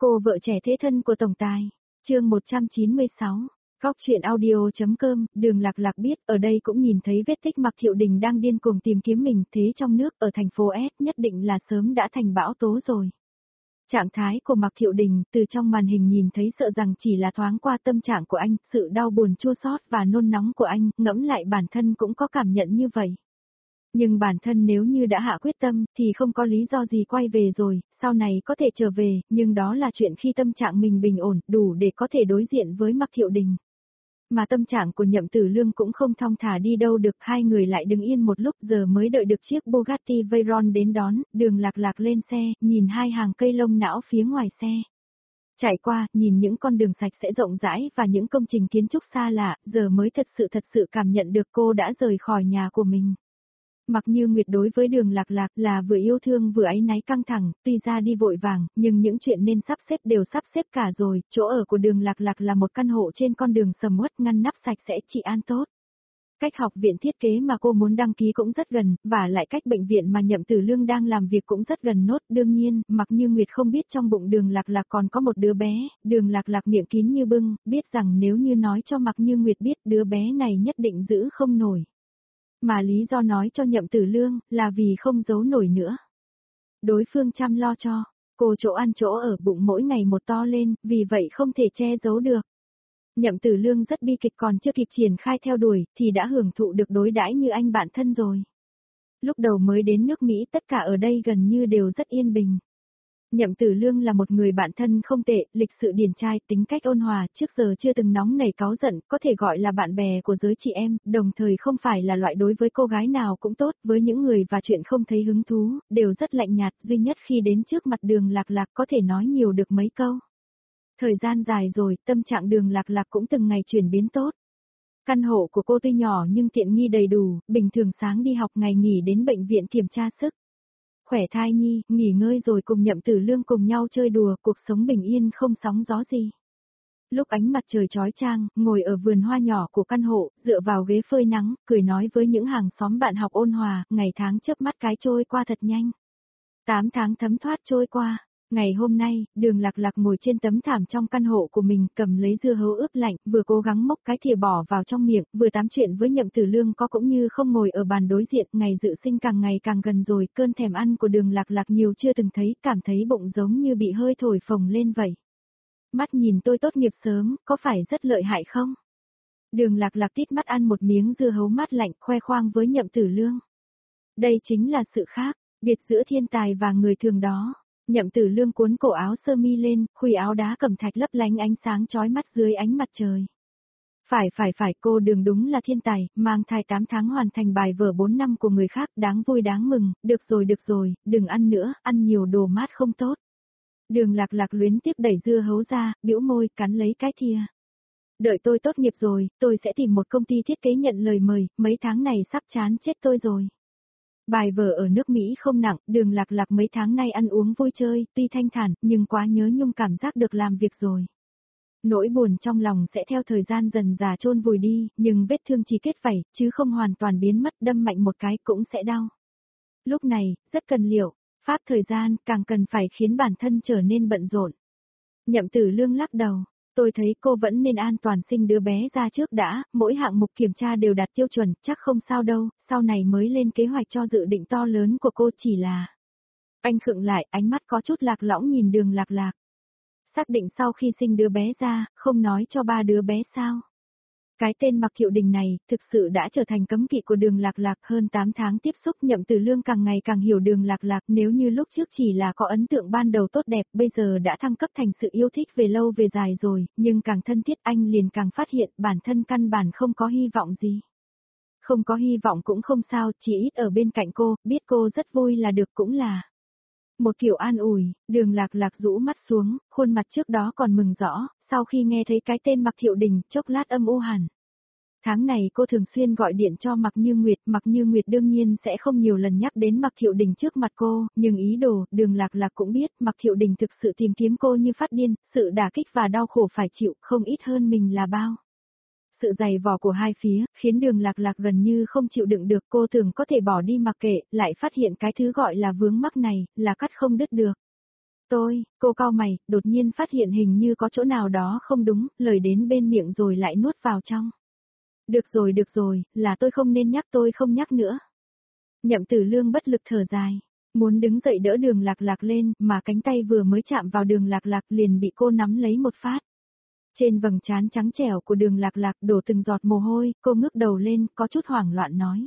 Cô vợ trẻ thế thân của tổng tài. Chương 196. Góc truyện audio.com. Đường Lạc Lạc biết, ở đây cũng nhìn thấy vết tích Mạc Thiệu Đình đang điên cuồng tìm kiếm mình, thế trong nước, ở thành phố S, nhất định là sớm đã thành bão tố rồi. Trạng thái của Mạc Thiệu Đình, từ trong màn hình nhìn thấy sợ rằng chỉ là thoáng qua tâm trạng của anh, sự đau buồn chua xót và nôn nóng của anh, ngẫm lại bản thân cũng có cảm nhận như vậy. Nhưng bản thân nếu như đã hạ quyết tâm, thì không có lý do gì quay về rồi, sau này có thể trở về, nhưng đó là chuyện khi tâm trạng mình bình ổn, đủ để có thể đối diện với Mạc Thiệu Đình. Mà tâm trạng của Nhậm Tử Lương cũng không thong thả đi đâu được, hai người lại đứng yên một lúc giờ mới đợi được chiếc Bugatti Veyron đến đón, Đường Lạc Lạc lên xe, nhìn hai hàng cây lông não phía ngoài xe. Chạy qua, nhìn những con đường sạch sẽ rộng rãi và những công trình kiến trúc xa lạ, giờ mới thật sự cảm nhận được cô đã rời khỏi nhà của mình. Mặc Như Nguyệt đối với Đường Lạc Lạc là vừa yêu thương vừa áy náy căng thẳng, tuy ra đi vội vàng, nhưng những chuyện nên sắp xếp đều sắp xếp cả rồi, chỗ ở của Đường Lạc Lạc là một căn hộ trên con đường sầm uất ngăn nắp sạch sẽ trị an tốt. Cách học viện thiết kế mà cô muốn đăng ký cũng rất gần, và lại cách bệnh viện mà Nhậm Tử Lương đang làm việc cũng rất gần nốt. Đương nhiên, Mặc Như Nguyệt không biết trong bụng Đường Lạc Lạc còn có một đứa bé, Đường Lạc Lạc miệng kín như bưng, biết rằng nếu như nói cho Mặc Như Nguyệt biết đứa bé này nhất định giữ không nổi. Mà lý do nói cho Nhậm Tử Lương là vì không giấu nổi nữa. Đối phương chăm lo cho, cô chỗ ăn chỗ ở bụng mỗi ngày một to lên, vì vậy không thể che giấu được. Nhậm Tử Lương rất bi kịch, còn chưa kịp triển khai theo đuổi, thì đã hưởng thụ được đối đãi như anh bạn thân rồi. Lúc đầu mới đến nước Mỹ tất cả ở đây gần như đều rất yên bình. Nhậm Tử Lương là một người bạn thân không tệ, lịch sự điển trai, tính cách ôn hòa, trước giờ chưa từng nóng nảy cáu giận, có thể gọi là bạn bè của giới chị em, đồng thời không phải là loại đối với cô gái nào cũng tốt, với những người và chuyện không thấy hứng thú, đều rất lạnh nhạt, duy nhất khi đến trước mặt Đường Lạc Lạc có thể nói nhiều được mấy câu. Thời gian dài rồi, tâm trạng Đường Lạc Lạc cũng từng ngày chuyển biến tốt. Căn hộ của cô tuy nhỏ nhưng tiện nghi đầy đủ, bình thường sáng đi học, ngày nghỉ đến bệnh viện kiểm tra sức khỏe thai nhi, nghỉ ngơi rồi cùng Nhậm Tử Lương cùng nhau chơi đùa, cuộc sống bình yên không sóng gió gì. Lúc ánh mặt trời chói chang, ngồi ở vườn hoa nhỏ của căn hộ, dựa vào ghế phơi nắng, cười nói với những hàng xóm bạn học ôn hòa, ngày tháng chớp mắt cái trôi qua thật nhanh. 8 tháng thấm thoát trôi qua. Ngày hôm nay, Đường Lạc Lạc ngồi trên tấm thảm trong căn hộ của mình, cầm lấy dưa hấu ướp lạnh, vừa cố gắng móc cái thìa bỏ vào trong miệng, vừa tám chuyện với Nhậm Tử Lương có cũng như không ngồi ở bàn đối diện. Ngày dự sinh càng ngày càng gần rồi, cơn thèm ăn của Đường Lạc Lạc nhiều chưa từng thấy, cảm thấy bụng giống như bị hơi thổi phồng lên vậy. Mắt nhìn tôi tốt nghiệp sớm, có phải rất lợi hại không? Đường Lạc Lạc tít mắt ăn một miếng dưa hấu mát lạnh, khoe khoang với Nhậm Tử Lương. Đây chính là sự khác biệt giữa thiên tài và người thường đó. Nhậm Tử Lương cuốn cổ áo sơ mi lên, khuy áo đá cẩm thạch lấp lánh ánh sáng chói mắt dưới ánh mặt trời. Phải, cô Đường đúng là thiên tài, mang thai 8 tháng hoàn thành bài vở 4 năm của người khác, đáng vui đáng mừng, được rồi, đừng ăn nữa, ăn nhiều đồ mát không tốt. Đường Lạc Lạc luyến tiếc đẩy dưa hấu ra, bĩu môi, cắn lấy cái thìa. Đợi tôi tốt nghiệp rồi, tôi sẽ tìm một công ty thiết kế nhận lời mời, mấy tháng này sắp chán chết tôi rồi. Bài vở ở nước Mỹ không nặng, Đường Lạc Lạc mấy tháng nay ăn uống vui chơi, tuy thanh thản, nhưng quá nhớ nhung cảm giác được làm việc rồi. Nỗi buồn trong lòng sẽ theo thời gian dần dà chôn vùi đi, nhưng vết thương chỉ kết vảy, chứ không hoàn toàn biến mất, đâm mạnh một cái cũng sẽ đau. Lúc này, rất cần liệu, pháp thời gian, càng cần phải khiến bản thân trở nên bận rộn. Nhậm Tử Lương lắc đầu. Tôi thấy cô vẫn nên an toàn sinh đứa bé ra trước đã, mỗi hạng mục kiểm tra đều đạt tiêu chuẩn, chắc không sao đâu, sau này mới lên kế hoạch cho dự định to lớn của cô chỉ là... Anh khựng lại, ánh mắt có chút lạc lõng nhìn Đường Lạc Lạc. Xác định sau khi sinh đứa bé ra, không nói cho ba đứa bé sao? Cái tên Mạc Thiệu Đình này, thực sự đã trở thành cấm kỵ của Đường Lạc Lạc. Hơn 8 tháng tiếp xúc, Nhậm Tử Lương càng ngày càng hiểu Đường Lạc Lạc. Nếu như lúc trước chỉ là có ấn tượng ban đầu tốt đẹp, bây giờ đã thăng cấp thành sự yêu thích về lâu về dài rồi, nhưng càng thân thiết anh liền càng phát hiện bản thân căn bản không có hy vọng gì. Không có hy vọng cũng không sao, chỉ ít ở bên cạnh cô, biết cô rất vui là được cũng là một kiểu an ủi. Đường Lạc Lạc rũ mắt xuống, khuôn mặt trước đó còn mừng rõ, sau khi nghe thấy cái tên Mạc Thiệu Đình, chốc lát âm u hẳn. Tháng này cô thường xuyên gọi điện cho Mạc Như Nguyệt đương nhiên sẽ không nhiều lần nhắc đến Mạc Thiệu Đình trước mặt cô, nhưng ý đồ, Đường Lạc Lạc cũng biết, Mạc Thiệu Đình thực sự tìm kiếm cô như phát điên, sự đả kích và đau khổ phải chịu, không ít hơn mình là bao. Sự dày vò của hai phía, khiến Đường Lạc Lạc gần như không chịu đựng được, cô tưởng có thể bỏ đi mặc kệ, lại phát hiện cái thứ gọi là vướng mắc này, là cắt không đứt được. Cô cau mày, đột nhiên phát hiện hình như có chỗ nào đó không đúng, lời đến bên miệng rồi lại nuốt vào trong. Được rồi, là tôi không nên nhắc, tôi không nhắc nữa. Nhậm Tử Lương bất lực thở dài, muốn đứng dậy đỡ Đường Lạc Lạc lên, mà cánh tay vừa mới chạm vào Đường Lạc Lạc liền bị cô nắm lấy một phát. Trên vầng trán trắng trẻo của Đường Lạc Lạc đổ từng giọt mồ hôi, cô ngước đầu lên, có chút hoảng loạn nói.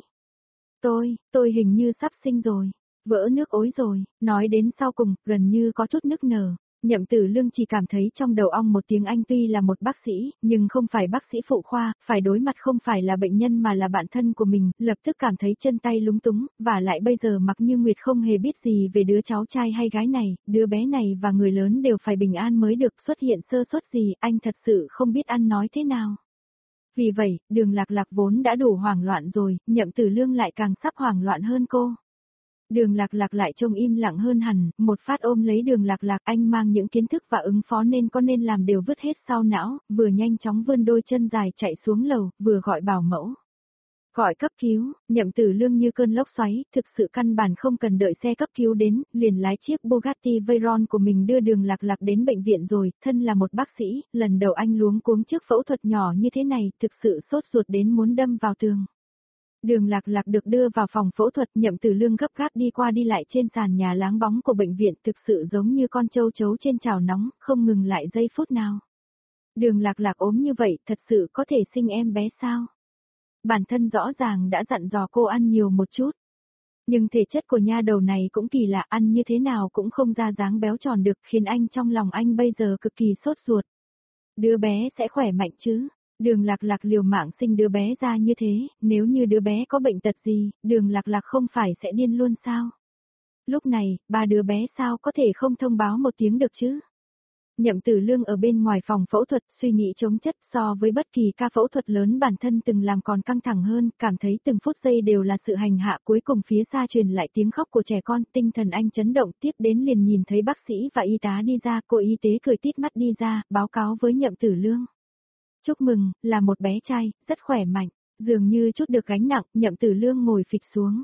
Tôi hình như sắp sinh rồi, vỡ nước ối rồi, nói đến sau cùng, gần như có chút nức nở. Nhậm Tử Lương chỉ cảm thấy trong đầu ong một tiếng, anh tuy là một bác sĩ, nhưng không phải bác sĩ phụ khoa, phải đối mặt không phải là bệnh nhân mà là bạn thân của mình, lập tức cảm thấy chân tay lúng túng, và lại bây giờ Mạc Như Nguyệt không hề biết gì về đứa cháu trai hay gái này, đứa bé này và người lớn đều phải bình an mới được, xuất hiện sơ suất gì, anh thật sự không biết ăn nói thế nào. Vì vậy, Đường Lạc Lạc vốn đã đủ hoảng loạn rồi, Nhậm Tử Lương lại càng sắp hoảng loạn hơn cô. Đường Lạc Lạc lại trông im lặng hơn hẳn, một phát ôm lấy Đường Lạc Lạc, anh mang những kiến thức và ứng phó nên có nên làm đều vứt hết sau não, vừa nhanh chóng vươn đôi chân dài chạy xuống lầu, vừa gọi bảo mẫu. Gọi cấp cứu, Nhậm Tử Lương như cơn lốc xoáy, thực sự căn bản không cần đợi xe cấp cứu đến, liền lái chiếc Bugatti Veyron của mình đưa Đường Lạc Lạc đến bệnh viện rồi, thân là một bác sĩ, lần đầu anh luống cuống trước phẫu thuật nhỏ như thế này, thực sự sốt ruột đến muốn đâm vào tường. Đường Lạc Lạc được đưa vào phòng phẫu thuật, Nhậm Tử Lương gấp gáp đi qua đi lại trên sàn nhà láng bóng của bệnh viện, thực sự giống như con trâu chấu trên chảo nóng, không ngừng lại giây phút nào. Đường Lạc Lạc ốm như vậy, thật sự có thể sinh em bé sao? Bản thân rõ ràng đã dặn dò cô ăn nhiều một chút. Nhưng thể chất của nha đầu này cũng kỳ lạ, ăn như thế nào cũng không ra dáng béo tròn được, khiến anh trong lòng anh bây giờ cực kỳ sốt ruột. Đứa bé sẽ khỏe mạnh chứ? Đường Lạc Lạc liều mạng sinh đứa bé ra như thế, nếu như đứa bé có bệnh tật gì, Đường Lạc Lạc không phải sẽ điên luôn sao? Lúc này, ba đứa bé sao có thể không thông báo một tiếng được chứ? Nhậm Tử Lương ở bên ngoài phòng phẫu thuật suy nghĩ chống chất, so với bất kỳ ca phẫu thuật lớn bản thân từng làm còn căng thẳng hơn, cảm thấy từng phút giây đều là sự hành hạ, cuối cùng phía xa truyền lại tiếng khóc của trẻ con, tinh thần anh chấn động, tiếp đến liền nhìn thấy bác sĩ và y tá đi ra, cô y tế cười tít mắt đi ra, báo cáo với Nhậm Tử Lương. Chúc mừng, là một bé trai, rất khỏe mạnh, dường như chút được gánh nặng, Nhậm Tử Lương ngồi phịch xuống.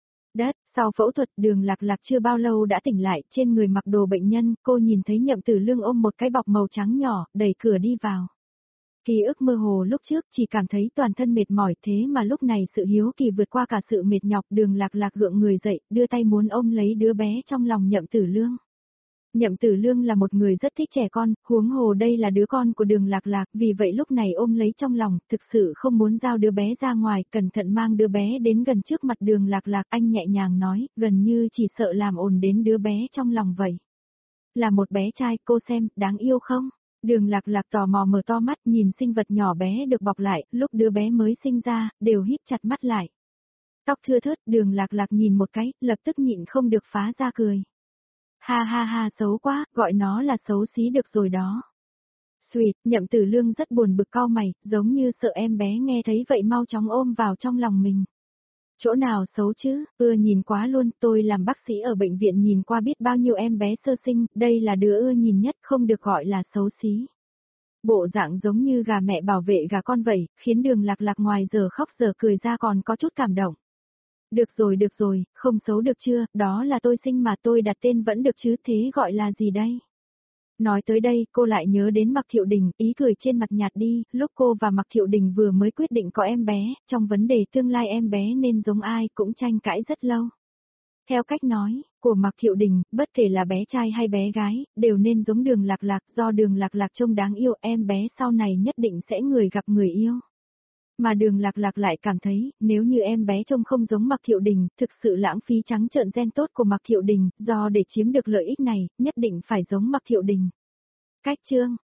Sau phẫu thuật Đường Lạc Lạc chưa bao lâu đã tỉnh lại, trên người mặc đồ bệnh nhân, cô nhìn thấy Nhậm Tử Lương ôm một cái bọc màu trắng nhỏ, đẩy cửa đi vào. Ký ức mơ hồ lúc trước chỉ cảm thấy toàn thân mệt mỏi, thế mà lúc này sự hiếu kỳ vượt qua cả sự mệt nhọc, Đường Lạc Lạc gượng người dậy, đưa tay muốn ôm lấy đứa bé trong lòng Nhậm Tử Lương. Nhậm Tử Lương là một người rất thích trẻ con, huống hồ đây là đứa con của Đường Lạc Lạc, vì vậy lúc này ôm lấy trong lòng, thực sự không muốn giao đứa bé ra ngoài, cẩn thận mang đứa bé đến gần trước mặt Đường Lạc Lạc, anh nhẹ nhàng nói, gần như chỉ sợ làm ồn đến đứa bé trong lòng vậy. Là một bé trai, cô xem, đáng yêu không? Đường Lạc Lạc tò mò mở to mắt nhìn sinh vật nhỏ bé được bọc lại, lúc đứa bé mới sinh ra, đều híp chặt mắt lại. Tóc thưa thớt, Đường Lạc Lạc nhìn một cái, lập tức nhịn không được phá ra cười. Ha ha ha, xấu quá, gọi nó là xấu xí được rồi đó. Xuyệt, Nhậm Tử Lương rất buồn bực cau mày, giống như sợ em bé nghe thấy vậy mau chóng ôm vào trong lòng mình. Chỗ nào xấu chứ, nhìn quá luôn, tôi làm bác sĩ ở bệnh viện nhìn qua biết bao nhiêu em bé sơ sinh, đây là đứa ưa nhìn nhất, không được gọi là xấu xí. Bộ dạng giống như gà mẹ bảo vệ gà con vậy, khiến Đường Lạc Lạc ngoài giờ khóc giờ cười ra còn có chút cảm động. Được rồi, không xấu được chưa, đó là tôi sinh mà, tôi đặt tên vẫn được chứ, thế gọi là gì đây? Nói tới đây, cô lại nhớ đến Mạc Thiệu Đình, ý cười trên mặt nhạt đi, lúc cô và Mạc Thiệu Đình vừa mới quyết định có em bé, trong vấn đề tương lai em bé nên giống ai cũng tranh cãi rất lâu. Theo cách nói của Mạc Thiệu Đình, bất kể là bé trai hay bé gái, đều nên giống Đường Lạc Lạc, do Đường Lạc Lạc trông đáng yêu, em bé sau này nhất định sẽ người gặp người yêu. Mà Đường Lạc Lạc lại cảm thấy, nếu như em bé trông không giống Mạc Thiệu Đình, thực sự lãng phí trắng trợn gen tốt của Mạc Thiệu Đình, do để chiếm được lợi ích này, nhất định phải giống Mạc Thiệu Đình. Cách chương